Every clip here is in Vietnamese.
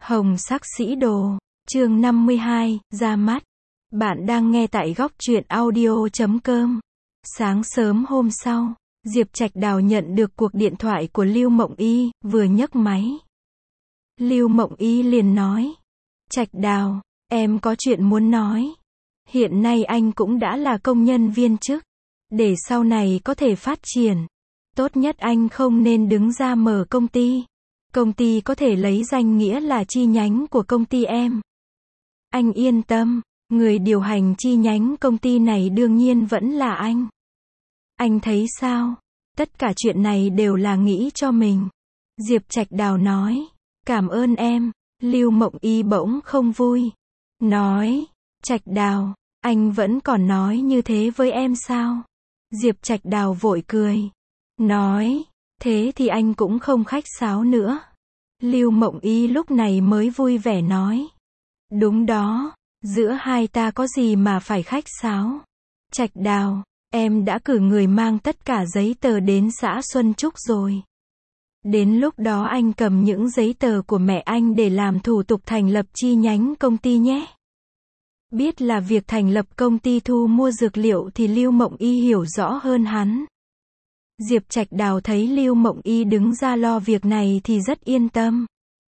Hồng sắc sĩ đồ, chương 52, ra mắt. Bạn đang nghe tại góc truyện audio.com. Sáng sớm hôm sau, Diệp Trạch Đào nhận được cuộc điện thoại của Lưu Mộng Y, vừa nhấc máy. Lưu Mộng Y liền nói: Trạch Đào, em có chuyện muốn nói. Hiện nay anh cũng đã là công nhân viên chức. Để sau này có thể phát triển, tốt nhất anh không nên đứng ra mở công ty. Công ty có thể lấy danh nghĩa là chi nhánh của công ty em. Anh yên tâm, người điều hành chi nhánh công ty này đương nhiên vẫn là anh. Anh thấy sao? Tất cả chuyện này đều là nghĩ cho mình. Diệp Trạch Đào nói: Cảm ơn em. Lưu Mộng Y bỗng không vui. Nói: Trạch Đào, anh vẫn còn nói như thế với em sao? Diệp Trạch Đào vội cười. Nói: Thế thì anh cũng không khách sáo nữa. Lưu Mộng Y lúc này mới vui vẻ nói: Đúng đó, giữa hai ta có gì mà phải khách sáo. Trạch Đào, em đã cử người mang tất cả giấy tờ đến xã Xuân Trúc rồi. Đến lúc đó anh cầm những giấy tờ của mẹ anh để làm thủ tục thành lập chi nhánh công ty nhé. Biết là việc thành lập công ty thu mua dược liệu thì Lưu Mộng Y hiểu rõ hơn hắn. Diệp Trạch Đào thấy Lưu Mộng Y đứng ra lo việc này thì rất yên tâm.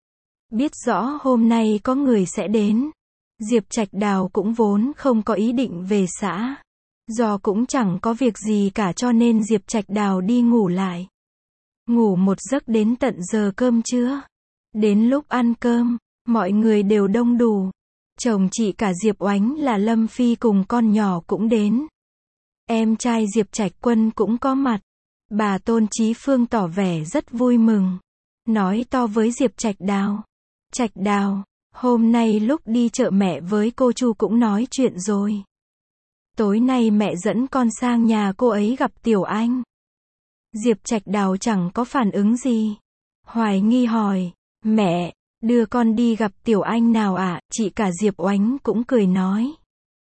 Biết rõ hôm nay có người sẽ đến. Diệp Trạch Đào cũng vốn không có ý định về xã. Do cũng chẳng có việc gì cả cho nên Diệp Trạch Đào đi ngủ lại. Ngủ một giấc đến tận giờ cơm trưa. Đến lúc ăn cơm, mọi người đều đông đủ. Chồng chị cả Diệp Oánh là Lâm Phi cùng con nhỏ cũng đến. Em trai Diệp Trạch Quân cũng có mặt. Bà Tôn Chí Phương tỏ vẻ rất vui mừng. Nói to với Diệp Trạch Đào: Trạch Đào, hôm nay lúc đi chợ mẹ với cô Chu cũng nói chuyện rồi. Tối nay mẹ dẫn con sang nhà cô ấy gặp Tiểu Anh. Diệp Trạch Đào chẳng có phản ứng gì. Hoài nghi hỏi: Mẹ, đưa con đi gặp Tiểu Anh nào ạ? Chị cả Diệp Oánh cũng cười nói: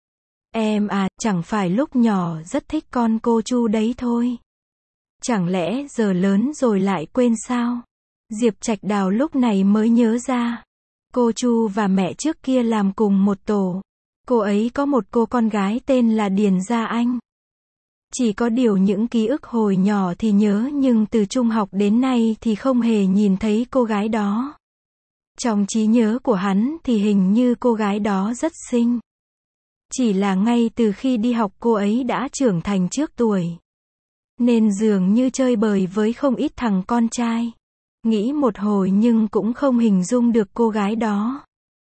Em à, chẳng phải lúc nhỏ rất thích con cô Chu đấy thôi. Chẳng lẽ giờ lớn rồi lại quên sao? Diệp Trạch Đào lúc này mới nhớ ra. Cô Chu và mẹ trước kia làm cùng một tổ. Cô ấy có một cô con gái tên là Điền Gia Anh. Chỉ có điều những ký ức hồi nhỏ thì nhớ nhưng từ trung học đến nay thì không hề nhìn thấy cô gái đó. Trong trí nhớ của hắn thì hình như cô gái đó rất xinh. Chỉ là ngay từ khi đi học cô ấy đã trưởng thành trước tuổi. Nên dường như chơi bời với không ít thằng con trai. Nghĩ một hồi nhưng cũng không hình dung được cô gái đó.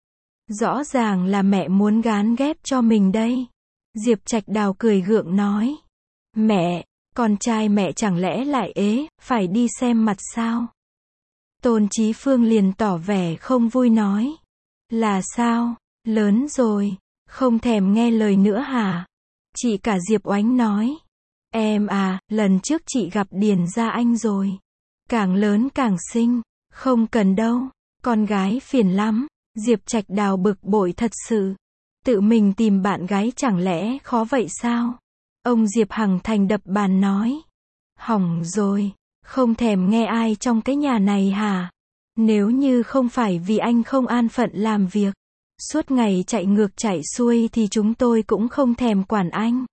Rõ ràng là mẹ muốn gán ghép cho mình đây. Diệp Trạch Đào cười gượng nói: Mẹ, con trai mẹ chẳng lẽ lại ế, phải đi xem mặt sao? Tôn Chí Phương liền tỏ vẻ không vui nói: Là sao, lớn rồi, không thèm nghe lời nữa hả? Chị cả Diệp Oánh nói: Em à, lần trước chị gặp Điền Gia Anh rồi. Càng lớn càng xinh, không cần đâu, con gái phiền lắm. Diệp Trạch Đào bực bội thật sự. Tự mình tìm bạn gái chẳng lẽ khó vậy sao? Ông Diệp Hằng Thành đập bàn nói: Hỏng rồi, không thèm nghe ai trong cái nhà này hả? Nếu như không phải vì anh không an phận làm việc, suốt ngày chạy ngược chạy xuôi thì chúng tôi cũng không thèm quản anh.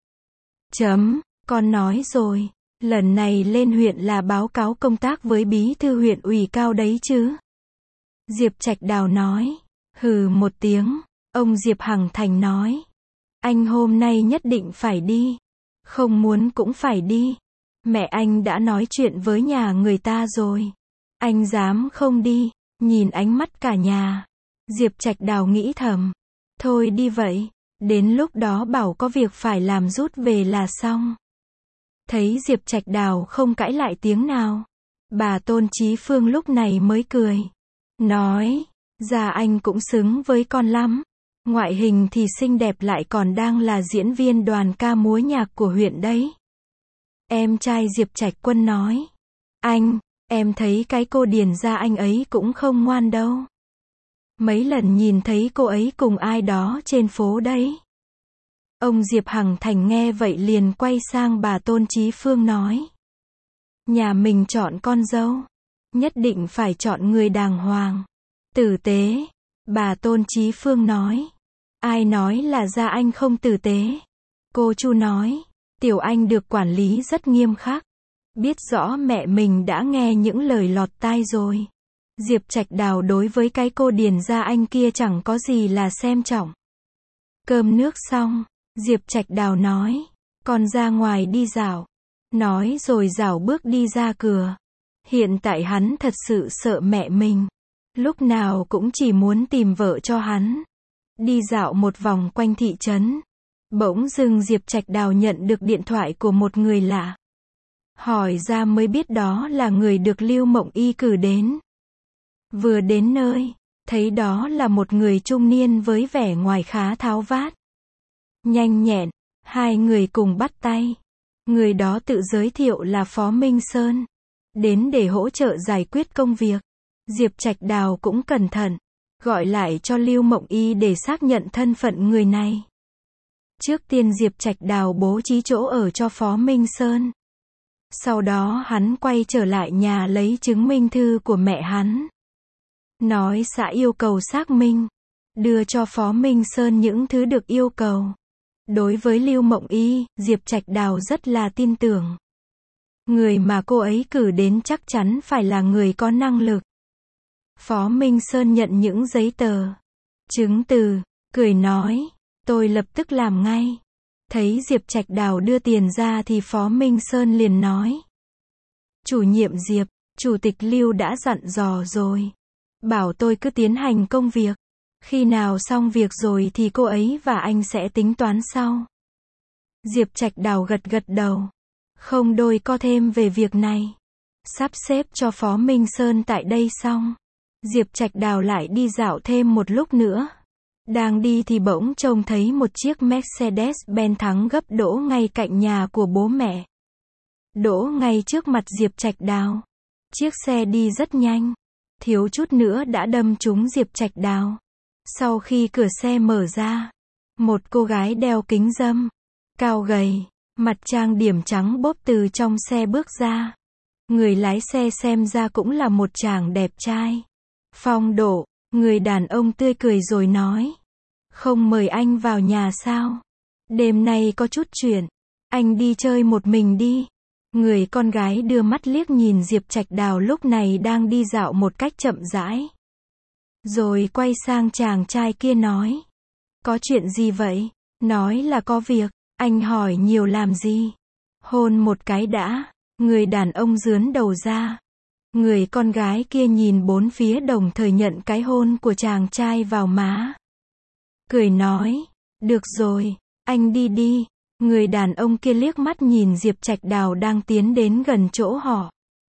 Con nói rồi, lần này lên huyện là báo cáo công tác với bí thư huyện ủy cao đấy chứ? Diệp Trạch Đào nói. Hừ một tiếng, ông Diệp Hằng Thành nói: Anh hôm nay nhất định phải đi. Không muốn cũng phải đi. Mẹ anh đã nói chuyện với nhà người ta rồi. Anh dám không đi, nhìn ánh mắt cả nhà. Diệp Trạch Đào nghĩ thầm: Thôi đi vậy, đến lúc đó bảo có việc phải làm rút về là xong. Thấy Diệp Trạch Đào không cãi lại tiếng nào, bà Tôn Chí Phương lúc này mới cười. Nói: Gia Anh cũng xứng với con lắm. Ngoại hình thì xinh đẹp lại còn đang là diễn viên đoàn ca múa nhạc của huyện đấy. Em trai Diệp Trạch Quân nói: Anh, em thấy cái cô Điền Gia Anh ấy cũng không ngoan đâu. Mấy lần nhìn thấy cô ấy cùng ai đó trên phố đấy. Ông Diệp Hằng Thành nghe vậy liền quay sang bà Tôn Chí Phương nói: Nhà mình chọn con dâu, nhất định phải chọn người đàng hoàng, tử tế, Bà Tôn Chí Phương nói. Ai nói là Gia Anh không tử tế? Cô Chu nói. Tiểu Anh được quản lý rất nghiêm khắc. Biết rõ mẹ mình đã nghe những lời lọt tai rồi. Diệp Trạch Đào đối với cái cô Điền Gia Anh kia chẳng có gì là xem trọng. Cơm nước xong, Diệp Trạch Đào nói. Con ra ngoài đi dạo. Nói rồi dạo bước đi ra cửa. Hiện tại hắn thật sự sợ mẹ mình. Lúc nào cũng chỉ muốn tìm vợ cho hắn. Đi dạo một vòng quanh thị trấn. Bỗng dưng Diệp Trạch Đào nhận được điện thoại của một người lạ. Hỏi ra mới biết đó là người được Lưu Mộng Y cử đến. Vừa đến nơi, thấy đó là một người trung niên với vẻ ngoài khá tháo vát. Nhanh nhẹn, hai người cùng bắt tay. Người đó tự giới thiệu là Phó Minh Sơn. Đến để hỗ trợ giải quyết công việc. Diệp Trạch Đào cũng cẩn thận. Gọi lại cho Lưu Mộng Y để xác nhận thân phận người này. Trước tiên Diệp Trạch Đào bố trí chỗ ở cho Phó Minh Sơn. Sau đó hắn quay trở lại nhà lấy chứng minh thư của mẹ hắn. Nói xã yêu cầu xác minh. Đưa cho Phó Minh Sơn những thứ được yêu cầu. Đối với Lưu Mộng Y, Diệp Trạch Đào rất là tin tưởng. Người mà cô ấy cử đến chắc chắn phải là người có năng lực. Phó Minh Sơn nhận những giấy tờ, chứng từ, cười nói, tôi lập tức làm ngay. Thấy Diệp Trạch Đào đưa tiền ra thì Phó Minh Sơn liền nói. Chủ nhiệm Diệp, Chủ tịch Lưu đã dặn dò rồi. Bảo tôi cứ tiến hành công việc. Khi nào xong việc rồi thì cô ấy và anh sẽ tính toán sau. Diệp Trạch Đào gật gật đầu. Không đôi co thêm về việc này. Sắp xếp cho Phó Minh Sơn tại đây xong. Diệp Trạch Đào lại đi dạo thêm một lúc nữa. Đang đi thì bỗng trông thấy một chiếc Mercedes-Benz thắng gấp đỗ ngay cạnh nhà của bố mẹ. Đỗ ngay trước mặt Diệp Trạch Đào. Chiếc xe đi rất nhanh. Thiếu chút nữa đã đâm trúng Diệp Trạch Đào. Sau khi cửa xe mở ra, một cô gái đeo kính râm, cao gầy, mặt trang điểm trắng bốp từ trong xe bước ra. Người lái xe xem ra cũng là một chàng đẹp trai. Phong độ, người đàn ông tươi cười rồi nói. Không mời anh vào nhà sao? Đêm nay có chút chuyện. Anh đi chơi một mình đi. Người con gái đưa mắt liếc nhìn Diệp Trạch Đào lúc này đang đi dạo một cách chậm rãi. Rồi quay sang chàng trai kia nói. Có chuyện gì vậy? Nói là có việc. Anh hỏi nhiều làm gì? Hôn một cái đã. Người đàn ông giướn đầu ra. Người con gái kia nhìn bốn phía đồng thời nhận cái hôn của chàng trai vào má. Cười nói. Được rồi, anh đi đi. Người đàn ông kia liếc mắt nhìn Diệp Trạch Đào đang tiến đến gần chỗ họ.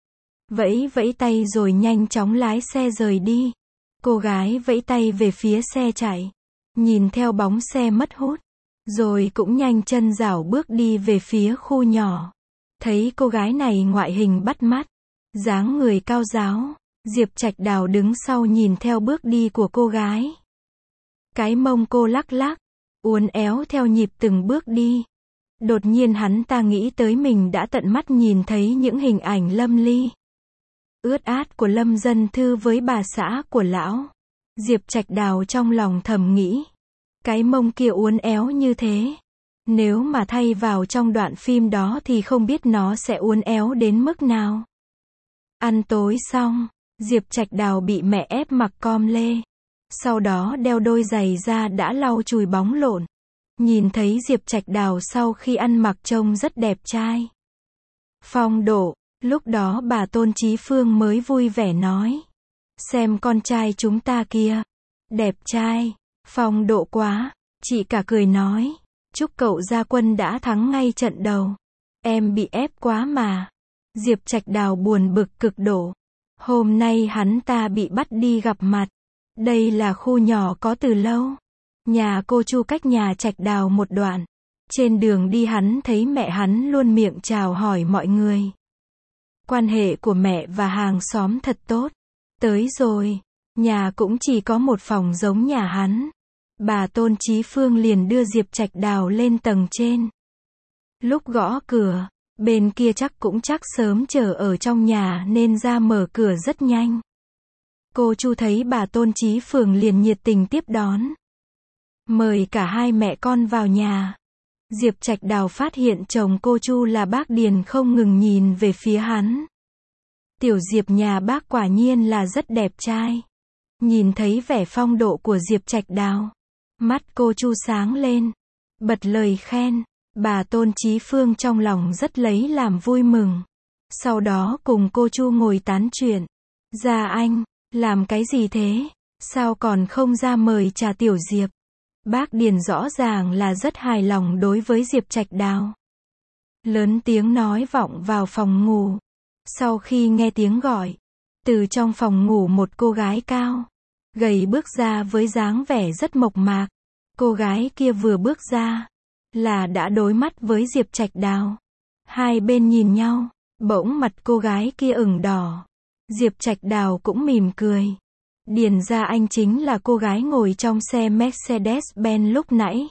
Vẫy vẫy tay rồi nhanh chóng lái xe rời đi. Cô gái vẫy tay về phía xe chạy. Nhìn theo bóng xe mất hút. Rồi cũng nhanh chân rảo bước đi về phía khu nhỏ. Thấy cô gái này ngoại hình bắt mắt. Dáng người cao ráo. Diệp Trạch Đào đứng sau nhìn theo bước đi của cô gái. Cái mông cô lắc lắc. Uốn éo theo nhịp từng bước đi. Đột nhiên hắn ta nghĩ tới mình đã tận mắt nhìn thấy những hình ảnh Lâm Ly. Ướt át của Lâm Dân Thư với bà xã của lão. Diệp Trạch Đào trong lòng thầm nghĩ. Cái mông kia uốn éo như thế. Nếu mà thay vào trong đoạn phim đó thì không biết nó sẽ uốn éo đến mức nào. Ăn tối xong, Diệp Trạch Đào bị mẹ ép mặc com lê. Sau đó đeo đôi giày da đã lau chùi bóng lộn. Nhìn thấy Diệp Trạch Đào sau khi ăn mặc trông rất đẹp trai. Phong độ, lúc đó bà Tôn Chí Phương mới vui vẻ nói. Xem con trai chúng ta kia. Đẹp trai, phong độ quá. Chị cả cười nói. Chúc cậu ra quân đã thắng ngay trận đầu. Em bị ép quá mà. Diệp Trạch Đào buồn bực cực độ. Hôm nay hắn ta bị bắt đi gặp mặt. Đây là khu nhỏ có từ lâu. Nhà cô Chu cách nhà Trạch Đào một đoạn. Trên đường đi hắn thấy mẹ hắn luôn miệng chào hỏi mọi người. Quan hệ của mẹ và hàng xóm thật tốt. Tới rồi, nhà cũng chỉ có một phòng giống nhà hắn. Bà Tôn Chí Phương liền đưa Diệp Trạch Đào lên tầng trên. Lúc gõ cửa, bên kia chắc sớm chờ ở trong nhà nên ra mở cửa rất nhanh. Cô Chu thấy bà Tôn Chí Phường liền nhiệt tình tiếp đón. Mời cả hai mẹ con vào nhà. Diệp Trạch Đào phát hiện chồng cô Chu là bác Điền không ngừng nhìn về phía hắn. Tiểu Diệp nhà bác quả nhiên là rất đẹp trai. Nhìn thấy vẻ phong độ của Diệp Trạch Đào, mắt cô Chu sáng lên, bật lời khen. Bà Tôn Chí Phương trong lòng rất lấy làm vui mừng. Sau đó cùng cô Chu ngồi tán chuyện. Gia Anh, làm cái gì thế? Sao còn không ra mời trà Tiểu Diệp? Bác Điền rõ ràng là rất hài lòng đối với Diệp Trạch Đào. Lớn tiếng nói vọng vào phòng ngủ. Sau khi nghe tiếng gọi, từ trong phòng ngủ một cô gái cao, gầy bước ra với dáng vẻ rất mộc mạc. Cô gái kia vừa bước ra, là đã đối mắt với Diệp Trạch Đào. Hai bên nhìn nhau, bỗng mặt cô gái kia ửng đỏ. Diệp Trạch Đào cũng mỉm cười. Điền Gia Anh chính là cô gái ngồi trong xe Mercedes-Benz lúc nãy.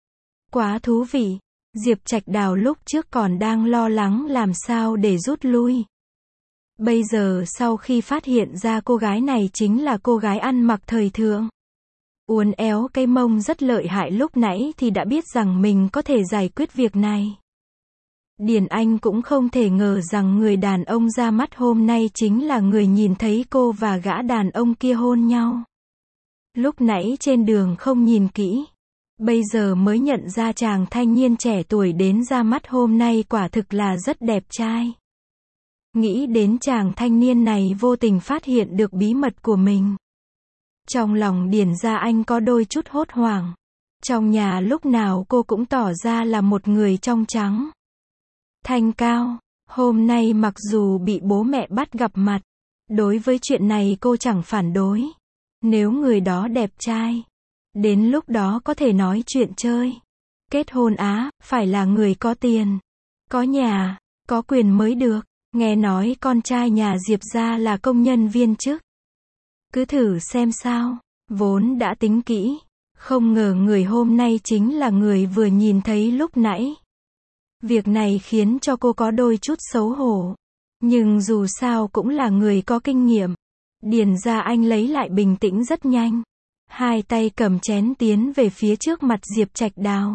Quá thú vị. Diệp Trạch Đào lúc trước còn đang lo lắng làm sao để rút lui. Bây giờ sau khi phát hiện ra cô gái này chính là cô gái ăn mặc thời thượng, uốn éo cái mông rất lợi hại lúc nãy thì đã biết rằng mình có thể giải quyết việc này. Điền Anh cũng không thể ngờ rằng người đàn ông ra mắt hôm nay chính là người nhìn thấy cô và gã đàn ông kia hôn nhau. Lúc nãy trên đường không nhìn kỹ, bây giờ mới nhận ra chàng thanh niên trẻ tuổi đến ra mắt hôm nay quả thực là rất đẹp trai. Nghĩ đến chàng thanh niên này vô tình phát hiện được bí mật của mình. Trong lòng Điền Gia Anh có đôi chút hốt hoảng. Trong nhà lúc nào cô cũng tỏ ra là một người trong trắng, thanh cao. Hôm nay mặc dù bị bố mẹ bắt gặp mặt, đối với chuyện này cô chẳng phản đối. Nếu người đó đẹp trai, đến lúc đó có thể nói chuyện chơi. Kết hôn phải là người có tiền, có nhà, có quyền mới được. Nghe nói con trai nhà Diệp gia là công nhân viên chức. Cứ thử xem sao. Vốn đã tính kỹ, không ngờ người hôm nay chính là người vừa nhìn thấy lúc nãy. Việc này khiến cho cô có đôi chút xấu hổ. Nhưng dù sao cũng là người có kinh nghiệm. Điền Gia Anh lấy lại bình tĩnh rất nhanh. Hai tay cầm chén tiến về phía trước mặt Diệp Trạch Đào.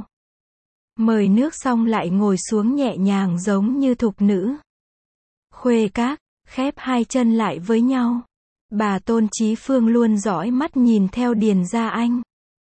Mời nước xong lại ngồi xuống nhẹ nhàng giống như thục nữ. Khuê các, khép hai chân lại với nhau. Bà Tôn Chí Phương luôn dõi mắt nhìn theo Điền Gia Anh.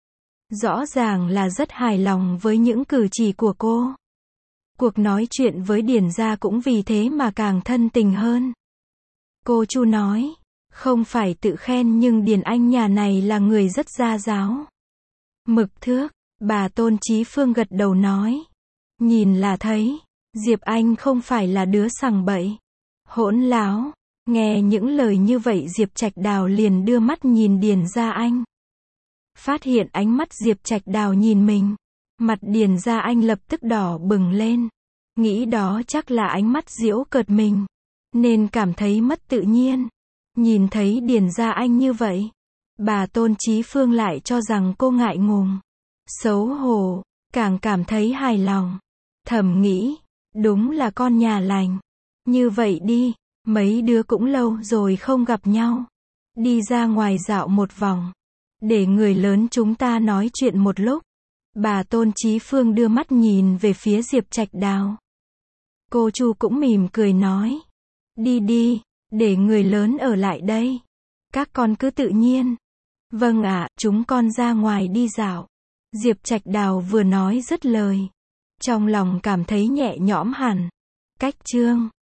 Rõ ràng là rất hài lòng với những cử chỉ của cô. Cuộc nói chuyện với Điền Gia cũng vì thế mà càng thân tình hơn. Cô Chu nói, không phải tự khen nhưng Điền Anh nhà này là người rất gia giáo, mực thước. Bà Tôn Chí Phương gật đầu nói, nhìn là thấy, Diệp Anh không phải là đứa sằng bậy, hỗn láo. Nghe những lời như vậy Diệp Trạch Đào liền đưa mắt nhìn Điền Gia Anh. Phát hiện ánh mắt Diệp Trạch Đào nhìn mình, mặt Điền Gia Anh lập tức đỏ bừng lên. Nghĩ đó chắc là ánh mắt giễu cợt mình, nên cảm thấy mất tự nhiên. Nhìn thấy Điền Gia Anh như vậy, bà Tôn Chí Phương lại cho rằng cô ngại ngùng, xấu hổ, càng cảm thấy hài lòng. Thầm nghĩ, đúng là con nhà lành. Như vậy đi, mấy đứa cũng lâu rồi không gặp nhau. Đi ra ngoài dạo một vòng, để người lớn chúng ta nói chuyện một lúc. Bà Tôn Chí Phương đưa mắt nhìn về phía Diệp Trạch Đào. Cô Chu cũng mỉm cười nói, đi đi, để người lớn ở lại đây. Các con cứ tự nhiên. Vâng ạ, chúng con ra ngoài đi dạo. Diệp Trạch Đào vừa nói dứt lời, trong lòng cảm thấy nhẹ nhõm hẳn. Cách chương